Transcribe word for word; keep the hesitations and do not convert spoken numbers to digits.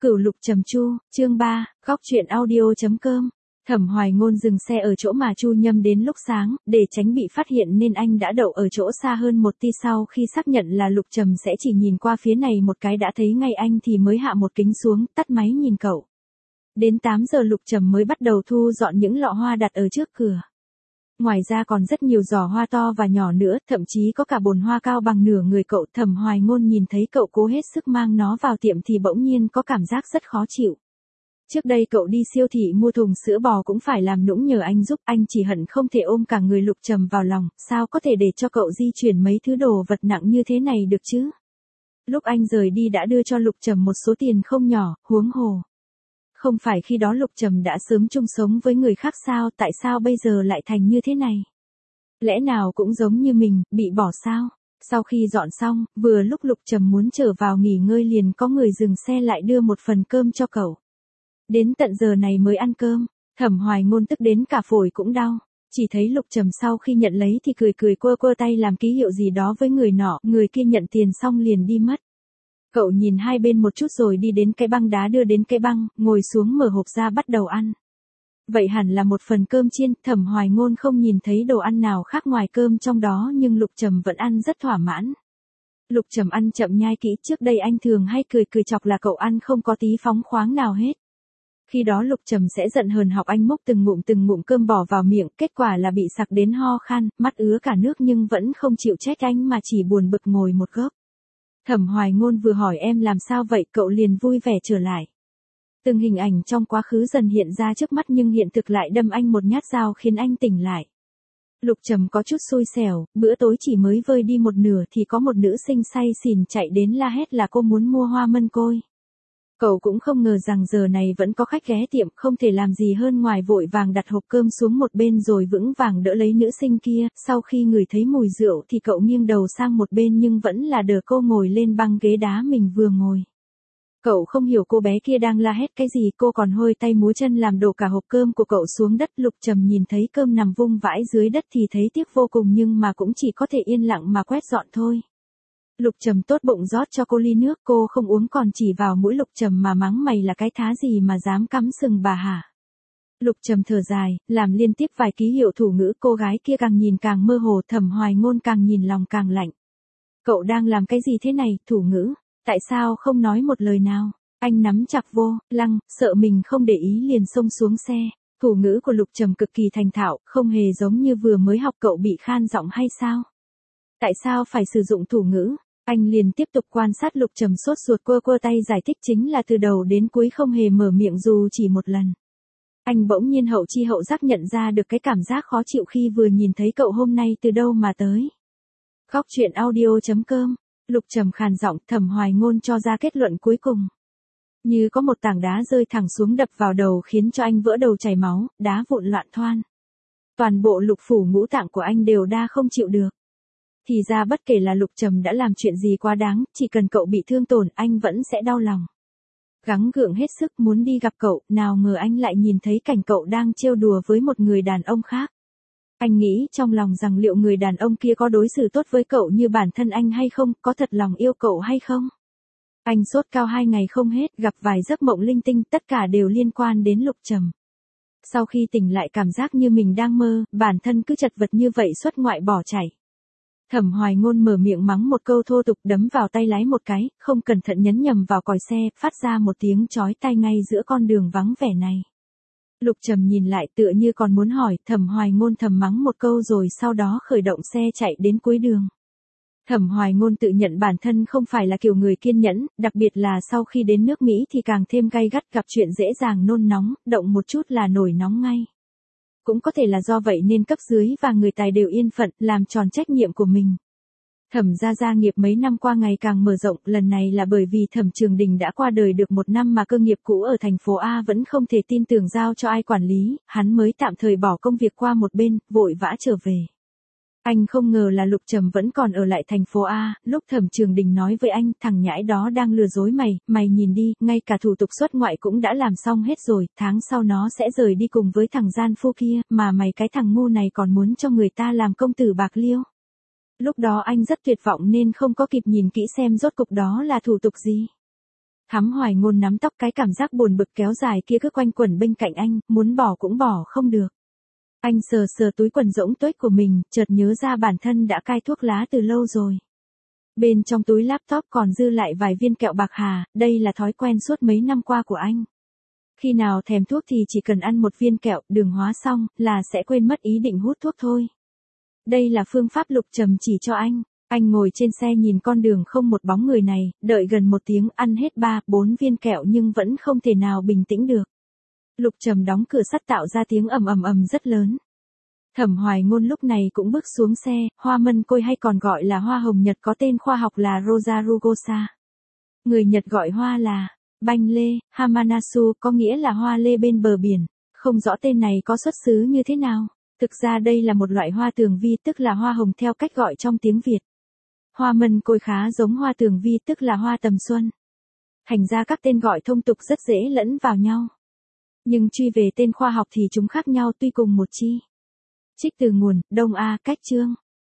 Cửu Lục Trầm Chu, chương ba, góc truyện audio.com. Thẩm Hoài Ngôn dừng xe ở chỗ mà Chu Nhâm đến lúc sáng, để tránh bị phát hiện nên anh đã đậu ở chỗ xa hơn một tí. Sau khi xác nhận là Lục Trầm sẽ chỉ nhìn qua phía này một cái đã thấy ngay anh thì mới hạ một kính xuống, tắt máy nhìn cậu. Đến tám giờ Lục Trầm mới bắt đầu thu dọn những lọ hoa đặt ở trước cửa. Ngoài ra còn rất nhiều giỏ hoa to và nhỏ nữa, thậm chí có cả bồn hoa cao bằng nửa người cậu. Thẩm Hoài Ngôn nhìn thấy cậu cố hết sức mang nó vào tiệm thì bỗng nhiên có cảm giác rất khó chịu. Trước đây cậu đi siêu thị mua thùng sữa bò cũng phải làm nũng nhờ anh giúp, anh chỉ hận không thể ôm cả người Lục Trầm vào lòng, sao có thể để cho cậu di chuyển mấy thứ đồ vật nặng như thế này được chứ? Lúc anh rời đi đã đưa cho Lục Trầm một số tiền không nhỏ, huống hồ. Không phải khi đó Lục Trầm đã sớm chung sống với người khác sao, tại sao bây giờ lại thành như thế này? Lẽ nào cũng giống như mình, bị bỏ sao? Sau khi dọn xong, vừa lúc Lục Trầm muốn trở vào nghỉ ngơi liền có người dừng xe lại đưa một phần cơm cho cậu. Đến tận giờ này mới ăn cơm, Thẩm Hoài Ngôn tức đến cả phổi cũng đau. Chỉ thấy Lục Trầm sau khi nhận lấy thì cười cười quơ quơ tay làm ký hiệu gì đó với người nọ, người kia nhận tiền xong liền đi mất. Cậu nhìn hai bên một chút rồi đi đến cái băng đá đưa đến cái băng, ngồi xuống mở hộp ra bắt đầu ăn. Vậy hẳn là một phần cơm chiên, Thẩm Hoài Ngôn không nhìn thấy đồ ăn nào khác ngoài cơm trong đó nhưng Lục Trầm vẫn ăn rất thỏa mãn. Lục Trầm ăn chậm nhai kỹ, trước đây anh thường hay cười cười chọc là cậu ăn không có tí phóng khoáng nào hết. Khi đó Lục Trầm sẽ giận hờn học anh múc từng ngụm từng ngụm cơm bỏ vào miệng, kết quả là bị sặc đến ho khan, mắt ứa cả nước nhưng vẫn không chịu trách anh mà chỉ buồn bực ngồi một góc. Thẩm Hoài Ngôn vừa hỏi em làm sao vậy, cậu liền vui vẻ trở lại. Từng hình ảnh trong quá khứ dần hiện ra trước mắt nhưng hiện thực lại đâm anh một nhát dao khiến anh tỉnh lại. Lục Trầm có chút xui xẻo, bữa tối chỉ mới vơi đi một nửa thì có một nữ sinh say xỉn chạy đến la hét là cô muốn mua hoa mân côi. Cậu cũng không ngờ rằng giờ này vẫn có khách ghé tiệm, không thể làm gì hơn ngoài vội vàng đặt hộp cơm xuống một bên rồi vững vàng đỡ lấy nữ sinh kia. Sau khi ngửi thấy mùi rượu thì cậu nghiêng đầu sang một bên nhưng vẫn là đờ cô ngồi lên băng ghế đá mình vừa ngồi. Cậu không hiểu cô bé kia đang la hét cái gì, cô còn hôi tay múa chân làm đổ cả hộp cơm của cậu xuống đất. Lục Trầm nhìn thấy cơm nằm vung vãi dưới đất thì thấy tiếc vô cùng nhưng mà cũng chỉ có thể yên lặng mà quét dọn thôi. Lục Trầm tốt bụng rót cho cô ly nước, cô không uống còn chỉ vào mũi Lục Trầm mà mắng mày là cái thá gì mà dám cắm sừng bà hả. Lục Trầm thở dài, làm liên tiếp vài ký hiệu thủ ngữ, cô gái kia càng nhìn càng mơ hồ, Thẩm Hoài Ngôn càng nhìn lòng càng lạnh. Cậu đang làm cái gì thế này, thủ ngữ, tại sao không nói một lời nào? Anh nắm chặt vô lăng, sợ mình không để ý liền xông xuống xe. Thủ ngữ của Lục Trầm cực kỳ thành thạo, không hề giống như vừa mới học. Cậu bị khan giọng hay sao? Tại sao phải sử dụng thủ ngữ? Anh liền tiếp tục quan sát Lục Trầm sốt ruột quơ quơ tay giải thích chính là từ đầu đến cuối không hề mở miệng dù chỉ một lần. Anh bỗng nhiên hậu chi hậu giác nhận ra được cái cảm giác khó chịu khi vừa nhìn thấy cậu hôm nay từ đâu mà tới. Góc truyện audio.com. Lục Trầm khàn giọng, Thẩm Hoài Ngôn cho ra kết luận cuối cùng. Như có một tảng đá rơi thẳng xuống đập vào đầu khiến cho anh vỡ đầu chảy máu, đá vụn loạn thoan. Toàn bộ lục phủ ngũ tạng của anh đều đa không chịu được. Thì ra bất kể là Lục Trầm đã làm chuyện gì quá đáng, chỉ cần cậu bị thương tổn anh vẫn sẽ đau lòng. Gắng gượng hết sức muốn đi gặp cậu, nào ngờ anh lại nhìn thấy cảnh cậu đang trêu đùa với một người đàn ông khác. Anh nghĩ trong lòng rằng liệu người đàn ông kia có đối xử tốt với cậu như bản thân anh hay không, có thật lòng yêu cậu hay không. Anh sốt cao hai ngày không hết, gặp vài giấc mộng linh tinh, tất cả đều liên quan đến Lục Trầm. Sau khi tỉnh lại cảm giác như mình đang mơ, bản thân cứ chật vật như vậy xuất ngoại bỏ chạy. Thẩm Hoài Ngôn mở miệng mắng một câu thô tục đấm vào tay lái một cái, không cẩn thận nhấn nhầm vào còi xe, phát ra một tiếng chói tai ngay giữa con đường vắng vẻ này. Lục Trầm nhìn lại tựa như còn muốn hỏi, Thẩm Hoài Ngôn thầm mắng một câu rồi sau đó khởi động xe chạy đến cuối đường. Thẩm Hoài Ngôn tự nhận bản thân không phải là kiểu người kiên nhẫn, đặc biệt là sau khi đến nước Mỹ thì càng thêm gay gắt, gặp chuyện dễ dàng nôn nóng, động một chút là nổi nóng ngay. Cũng có thể là do vậy nên cấp dưới và người tài đều yên phận, làm tròn trách nhiệm của mình. Thẩm gia gia nghiệp mấy năm qua ngày càng mở rộng, lần này là bởi vì Thẩm Trường Đình đã qua đời được một năm mà cơ nghiệp cũ ở thành phố A vẫn không thể tin tưởng giao cho ai quản lý, hắn mới tạm thời bỏ công việc qua một bên, vội vã trở về. Anh không ngờ là Lục Trầm vẫn còn ở lại thành phố A, lúc Thẩm Trường Đình nói với anh, thằng nhãi đó đang lừa dối mày, mày nhìn đi, ngay cả thủ tục xuất ngoại cũng đã làm xong hết rồi, tháng sau nó sẽ rời đi cùng với thằng gian phu kia, mà mày cái thằng ngu này còn muốn cho người ta làm công tử bạc liêu. Lúc đó anh rất tuyệt vọng nên không có kịp nhìn kỹ xem rốt cục đó là thủ tục gì. Thắm Hoài Ngôn nắm tóc, cái cảm giác buồn bực kéo dài kia cứ quanh quẩn bên cạnh anh, muốn bỏ cũng bỏ không được. Anh sờ sờ túi quần rỗng tuếch của mình, chợt nhớ ra bản thân đã cai thuốc lá từ lâu rồi. Bên trong túi laptop còn dư lại vài viên kẹo bạc hà, đây là thói quen suốt mấy năm qua của anh. Khi nào thèm thuốc thì chỉ cần ăn một viên kẹo, đường hóa xong, là sẽ quên mất ý định hút thuốc thôi. Đây là phương pháp Lục Trầm chỉ cho anh. Anh ngồi trên xe nhìn con đường không một bóng người này, đợi gần một tiếng ăn hết ba, bốn viên kẹo nhưng vẫn không thể nào bình tĩnh được. Lục Trầm đóng cửa sắt tạo ra tiếng ầm ầm ầm rất lớn. Thẩm Hoài Ngôn lúc này cũng bước xuống xe, hoa mân côi hay còn gọi là hoa hồng Nhật có tên khoa học là Rosa rugosa. Người Nhật gọi hoa là banh lê, Hamanasu có nghĩa là hoa lê bên bờ biển, không rõ tên này có xuất xứ như thế nào. Thực ra đây là một loại hoa tường vi tức là hoa hồng theo cách gọi trong tiếng Việt. Hoa mân côi khá giống hoa tường vi tức là hoa tầm xuân. Thành ra các tên gọi thông tục rất dễ lẫn vào nhau. Nhưng truy về tên khoa học thì chúng khác nhau tuy cùng một chi. Trích từ nguồn, Đông A, Cách Chương.